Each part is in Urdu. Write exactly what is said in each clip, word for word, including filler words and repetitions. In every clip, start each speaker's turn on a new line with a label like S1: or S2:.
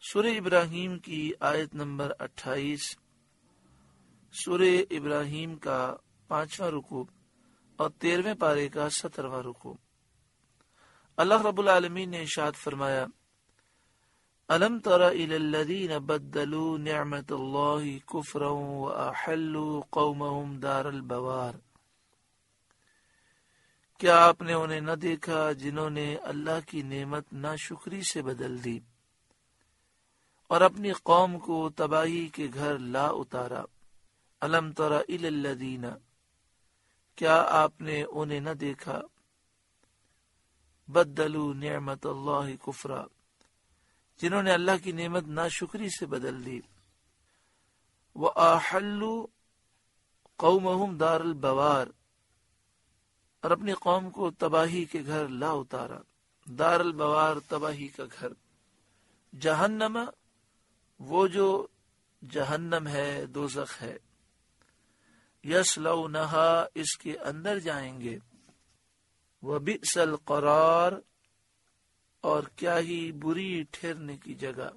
S1: سورہ ابراہیم کی آیت نمبر اٹھائیس، سورہ ابراہیم کا پانچواں رکوع اور تیرہویں پارے کا سترواں رکوع۔ اللہ رب العالمین نے ارشاد فرمایا، الم تر الی الذین بدلوا نعمت اللہ کفرا واحلوا قومهم دار البوار۔ کیا آپ نے انہیں نہ دیکھا جنہوں نے اللہ کی نعمت ناشکری سے بدل دی اور اپنی قوم کو تباہی کے گھر لا اتارا۔ الم تر الی الذین، کیا آپ نے انہیں نہ دیکھا، بدلوا نعمت اللہ کفرا، جنہوں نے اللہ کی نعمت ناشکری سے بدل دی، وَأَحَلُّوا قَوْمَهُمْ دَارَ الْبَوَارِ، اور اپنی قوم کو تباہی کے گھر لا اتارا۔ دار البوار، تباہی کا گھر، جہنم، وہ جو جہنم ہے، دوزخ ہے، یصلونہا، اس کے اندر جائیں گے، وَبِئْسَ الْقَرَارِ، اور کیا ہی بری ٹھہرنے کی جگہ۔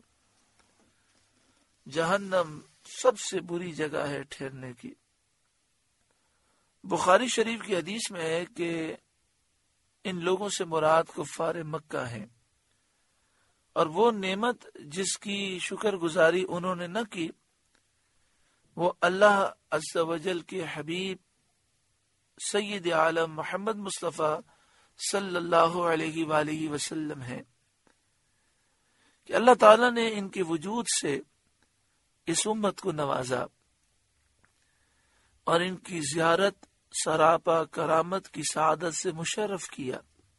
S1: جہنم سب سے بری جگہ ہے ٹھہرنے کی۔ بخاری شریف کی حدیث میں ہے کہ ان لوگوں سے مراد کفار مکہ ہیں، اور وہ نعمت جس کی شکر گزاری انہوں نے نہ کی، وہ اللہ عز و جل کے حبیب سید عالم محمد مصطفیٰ صلی اللہ علیہ وآلہ وسلم ہے، کہ اللہ تعالیٰ نے ان کے وجود سے اس امت کو نوازا اور ان کی زیارت سراپا کرامت کی سعادت سے مشرف کیا۔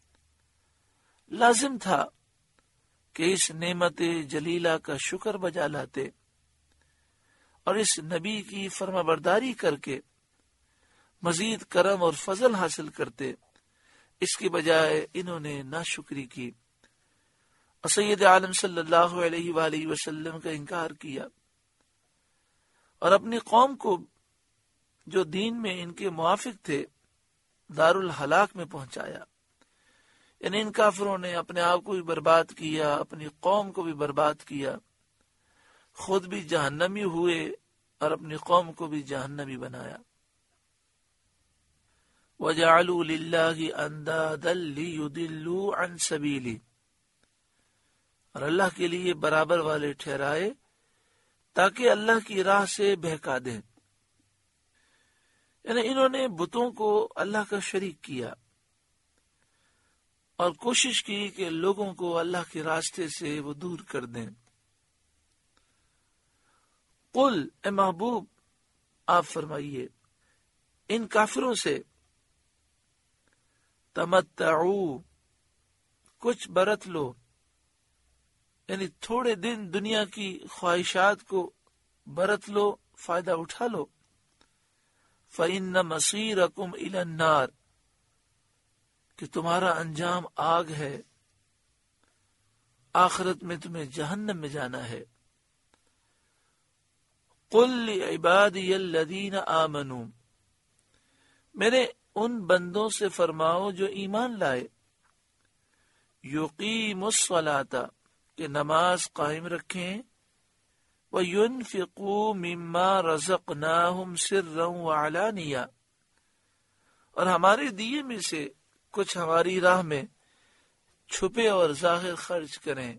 S1: لازم تھا کہ اس نعمت جلیلہ کا شکر بجا لاتے اور اس نبی کی فرما برداری کر کے مزید کرم اور فضل حاصل کرتے، اس کے بجائے انہوں نے ناشکری کی اور سید عالم صلی اللہ علیہ وآلہ وسلم کا انکار کیا، اور اپنی قوم کو جو دین میں ان کے موافق تھے دار الہلاک میں پہنچایا۔ یعنی ان کافروں نے اپنے آپ کو بھی برباد کیا، اپنی قوم کو بھی برباد کیا، خود بھی جہنمی ہوئے اور اپنی قوم کو بھی جہنمی بنایا۔ وَجَعَلُوا لِلَّهِ أَنْدَادًا لِيُضِلُّوا عَنْ سَبِيلِهِ، اور اللہ کے لیے برابر والے ٹھہرائے تاکہ اللہ کی راہ سے بہکا دیں۔ یعنی انہوں نے بتوں کو اللہ کا شریک کیا اور کوشش کی کہ لوگوں کو اللہ کے راستے سے وہ دور کر دیں۔ قل، اے محبوب آپ فرمائیے ان کافروں سے، تمتعوا، کچھ برت لو، یعنی تھوڑے دن دنیا کی خواہشات کو برت لو، فائدہ اٹھا لو۔ فَإِنَّ مَصِيرَكُمْ إِلَى النَّارِ، کہ تمہارا انجام آگ ہے، آخرت میں تمہیں جہنم میں جانا ہے۔ قُلْ لِعِبَادِيَ الَّذِينَ آمَنُوا، میرے ان بندوں سے فرماؤ جو ایمان لائے، یقیموا الصلاۃ، کہ نماز قائم رکھیں، وَيُنْفِقُوا مِمَّا رَزَقْنَاهُمْ سِرًّا وَعَلَانِيَةً، اور ہمارے دیے میں سے کچھ ہماری راہ میں چھپے اور ظاہر خرچ کریں۔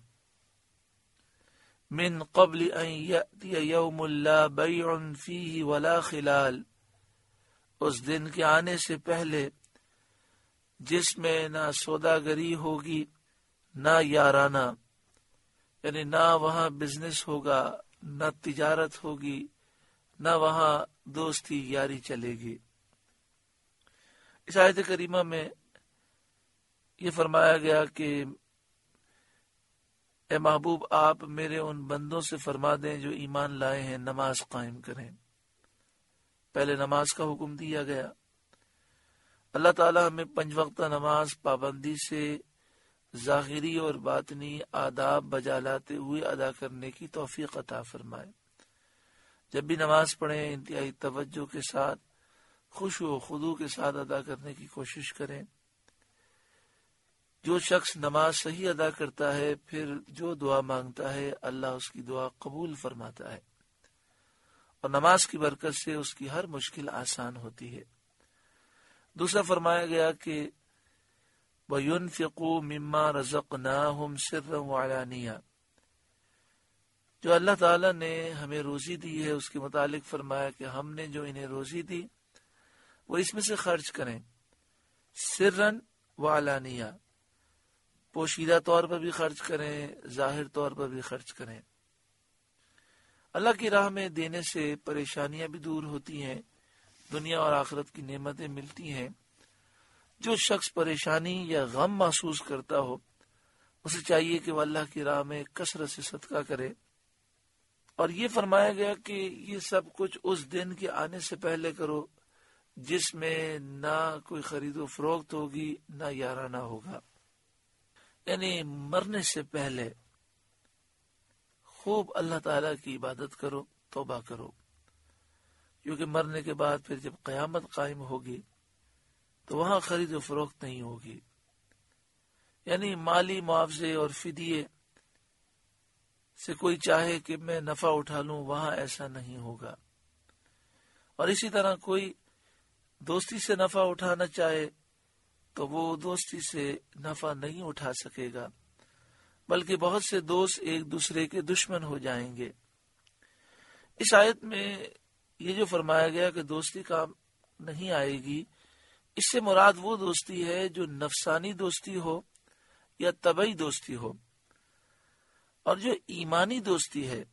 S1: من قبل ان یأتی یوم لا بیع فیہ ولا خلال، اس دن کے آنے سے پہلے جس میں نہ سوداگری ہوگی نہ یارانہ، یعنی نہ وہاں بزنس ہوگا، نہ تجارت ہوگی، نہ وہاں دوستی یاری چلے گی۔ اس آیت کریمہ میں یہ فرمایا گیا کہ اے محبوب آپ میرے ان بندوں سے فرما دیں جو ایمان لائے ہیں نماز قائم کریں۔ پہلے نماز کا حکم دیا گیا۔ اللہ تعالی ہمیں پنج وقتہ نماز پابندی سے ظاہری اور باطنی آداب بجا لاتے ہوئے ادا کرنے کی توفیق عطا فرمائے۔ جب بھی نماز پڑھیں انتہائی توجہ کے ساتھ، خشوع و خضوع کے ساتھ ادا کرنے کی کوشش کریں۔ جو شخص نماز صحیح ادا کرتا ہے پھر جو دعا مانگتا ہے اللہ اس کی دعا قبول فرماتا ہے، اور نماز کی برکت سے اس کی ہر مشکل آسان ہوتی ہے۔ دوسرا فرمایا گیا کہ وَيُنْفِقُوا مِمَّا رَزَقْنَاهُمْ سِرًّا وَعَلَانِيَةً، جو اللہ تعالیٰ نے ہمیں روزی دی ہے اس کے متعلق فرمایا کہ ہم نے جو انہیں روزی دی وہ اس میں سے خرچ کریں، سرًا وعلانیہ، پوشیدہ طور پر بھی خرچ کریں، ظاہر طور پر بھی خرچ کریں۔ اللہ کی راہ میں دینے سے پریشانیاں بھی دور ہوتی ہیں، دنیا اور آخرت کی نعمتیں ملتی ہیں۔ جو شخص پریشانی یا غم محسوس کرتا ہو اسے چاہیے کہ وہ اللہ کی راہ میں کثرت سے صدقہ کرے، اور یہ فرمایا گیا کہ یہ سب کچھ اس دن کے آنے سے پہلے کرو جس میں نہ کوئی خرید و فروخت ہوگی نہ یارانہ ہوگا، یعنی مرنے سے پہلے خوب اللہ تعالیٰ کی عبادت کرو، توبہ کرو، کیونکہ مرنے کے بعد پھر جب قیامت قائم ہوگی تو وہاں خرید و فروخت نہیں ہوگی، یعنی مالی معاوضے اور فدیے سے کوئی چاہے کہ میں نفع اٹھا لوں، وہاں ایسا نہیں ہوگا۔ اور اسی طرح کوئی دوستی سے نفع اٹھانا چاہے تو وہ دوستی سے نفع نہیں اٹھا سکے گا، بلکہ بہت سے دوست ایک دوسرے کے دشمن ہو جائیں گے۔ اس آیت میں یہ جو فرمایا گیا کہ دوستی کام نہیں آئے گی، اس سے مراد وہ دوستی ہے جو نفسانی دوستی ہو یا طبعی دوستی ہو، اور جو ایمانی دوستی ہے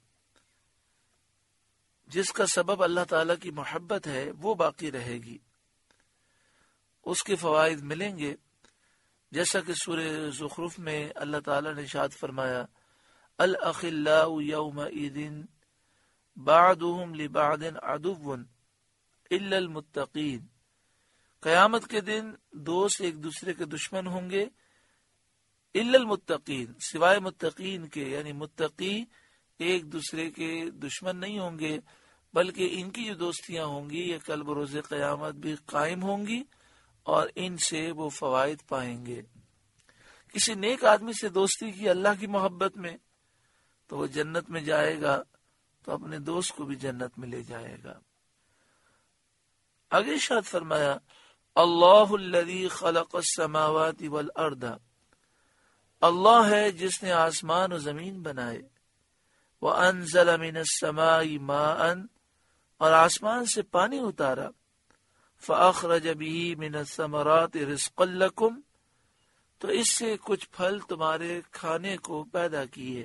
S1: جس کا سبب اللہ تعالیٰ کی محبت ہے وہ باقی رہے گی، اس کے فوائد ملیں گے، جیسا کہ سورہ زخرف میں اللہ تعالیٰ نے ارشاد فرمایا الاخلاء یومئذ بعضهم لبعض عدو الا المتقین، قیامت کے دن دوست ایک دوسرے کے دشمن ہوں گے الا المتقین، سوائے متقین کے، یعنی متقی ایک دوسرے کے دشمن نہیں ہوں گے، بلکہ ان کی جو دوستیاں ہوں گی یہ کل بروز قیامت بھی قائم ہوں گی اور ان سے وہ فوائد پائیں گے۔ کسی نیک آدمی سے دوستی کی اللہ کی محبت میں تو وہ جنت میں جائے گا تو اپنے دوست کو بھی جنت میں لے جائے گا۔ آگے ارشاد فرمایا اللہ الذی خلق السماوات والارض، اللہ ہے جس نے آسمان و زمین بنائے، وانزل من السماء ماء، اور آسمان سے پانی اتارا، فاخرج به من الثمرات رزقا لکم، تو اس سے کچھ پھل تمہارے کھانے کو پیدا کیے،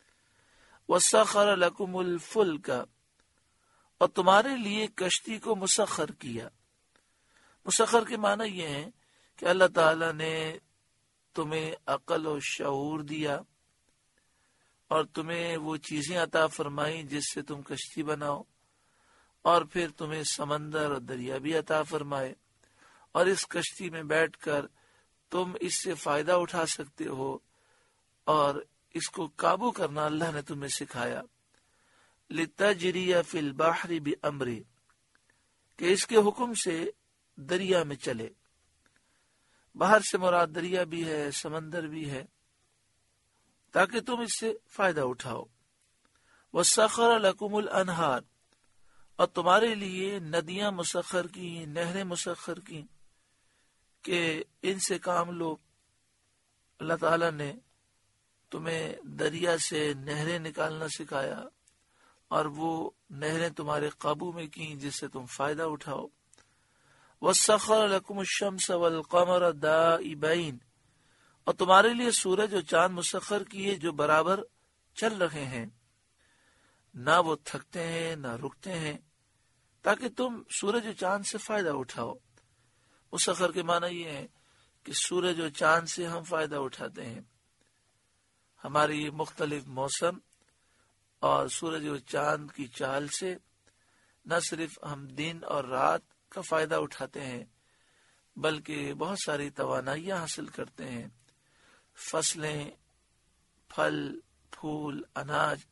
S1: وسخر لکم الفلک، اور تمہارے لیے کشتی کو مسخر کیا۔ مسخر کے معنی یہ ہے کہ اللہ تعالیٰ نے تمہیں عقل و شعور دیا اور تمہیں وہ چیزیں عطا فرمائیں جس سے تم کشتی بناؤ، اور پھر تمہیں سمندر اور دریا بھی عطا فرمائے، اور اس کشتی میں بیٹھ کر تم اس سے فائدہ اٹھا سکتے ہو، اور اس کو قابو کرنا اللہ نے تمہیں سکھایا۔ لِتَجْرِيَ فِي الْبَحْرِ بِأَمْرِهِ، کہ اس کے حکم سے دریا میں چلے، باہر سے مراد دریا بھی ہے، سمندر بھی ہے، تاکہ تم اس سے فائدہ اٹھاؤ۔ وَسَخَّرَ لَكُمُ الْأَنْهَارَ، اور تمہارے لیے ندیاں مسخر کی، نہریں مسخر کی کہ ان سے کام لو۔ اللہ تعالیٰ نے تمہیں دریا سے نہریں نکالنا سکھایا اور وہ نہریں تمہارے قابو میں کی جس سے تم فائدہ اٹھاؤ۔ وَسَخَّرَ لَكُمُ الشَّمْسَ وَالْقَمَرَ دَائِبَيْنِ، اور تمہارے لیے سورج اور چاند مسخر کیے جو برابر چل رہے ہیں، نہ وہ تھکتے ہیں نہ رکتے ہیں، تاکہ تم سورج و چاند سے فائدہ اٹھاؤ۔ مسخر کے معنی یہ ہے کہ سورج و چاند سے ہم فائدہ اٹھاتے ہیں، ہماری مختلف موسم اور سورج و چاند کی چال سے نہ صرف ہم دن اور رات کا فائدہ اٹھاتے ہیں بلکہ بہت ساری توانائیاں حاصل کرتے ہیں۔ فصلیں، پھل، پھول، اناج،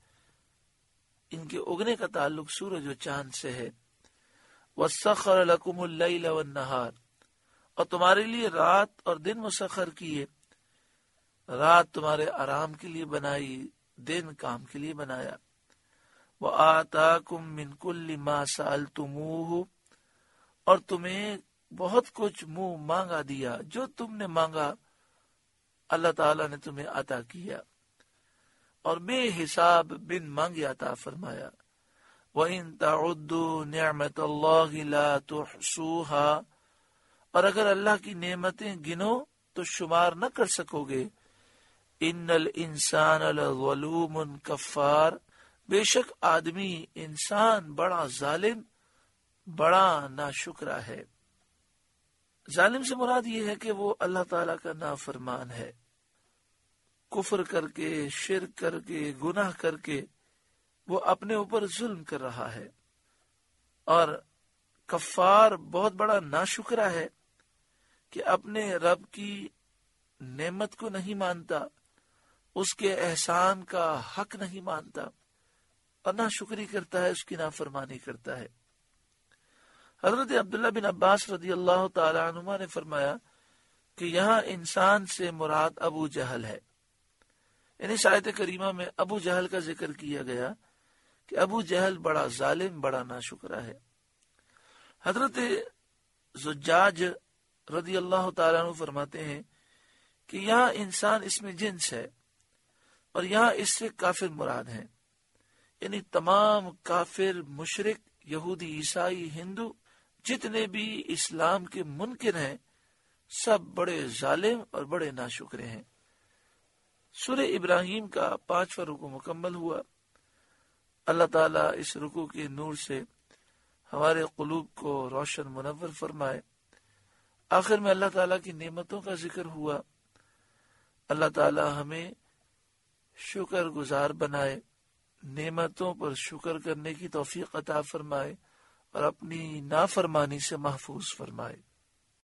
S1: ان کے اگنے کا تعلق سورج و چاند سے ہے۔ وَسَخَّرَ لَكُمُ اللَّيْلَ وَالنَّهَارَ، اور تمہارے لیے رات اور دن مسخر کیے رات تمہارے آرام کے لیے بنائی، دن کام کے لیے بنایا۔ وَآتَاكُم مِّن كُلِّ مَا سَأَلْتُمُوهُ، اور تمہیں بہت کچھ منہ مانگا دیا، جو تم نے مانگا اللہ تعالیٰ نے تمہیں عطا کیا، اور بے حساب بن مانگے عطا فرمایا۔ وَإِن تَعُدُّوا نِعْمَةَ اللَّهِ لَا تُحْصُوهَا، اور اگر اللہ کی نعمتیں گنو تو شمار نہ کر سکو گے۔ ان الانسان لظلوم کفار، بے شک آدمی انسان بڑا ظالم، بڑا ناشکرا ہے۔ ظالم سے مراد یہ ہے کہ وہ اللہ تعالیٰ کا نافرمان ہے، کفر کر کے، شرک کر کے، گناہ کر کے وہ اپنے اوپر ظلم کر رہا ہے، اور کفار بہت بڑا ناشکرا ہے کہ اپنے رب کی نعمت کو نہیں مانتا، اس کے احسان کا حق نہیں مانتا، اور ناشکری کرتا ہے، اس کی نافرمانی کرتا ہے۔ حضرت عبداللہ بن عباس رضی اللہ تعالی عنہما نے فرمایا کہ یہاں انسان سے مراد ابو جہل ہے، یعنی اس آیت کریمہ میں ابو جہل کا ذکر کیا گیا کہ ابو جہل بڑا ظالم، بڑا ناشکرا ہے۔ حضرت زجاج رضی اللہ تعالیٰ عنہ فرماتے ہیں کہ یہاں انسان اس میں جنس ہے، اور یہاں اس سے کافر مراد ہیں، یعنی تمام کافر، مشرک، یہودی، عیسائی، ہندو، جتنے بھی اسلام کے منکر ہیں، سب بڑے ظالم اور بڑے ناشکرے ہیں۔ سورہ ابراہیم کا پانچواں رکوع مکمل ہوا۔ اللہ تعالیٰ اس رکوع کے نور سے ہمارے قلوب کو روشن منور فرمائے۔ آخر میں اللہ تعالیٰ کی نعمتوں کا ذکر ہوا۔ اللہ تعالیٰ ہمیں شکر گزار بنائے، نعمتوں پر شکر کرنے کی توفیق عطا فرمائے، اور اپنی نافرمانی سے محفوظ فرمائے۔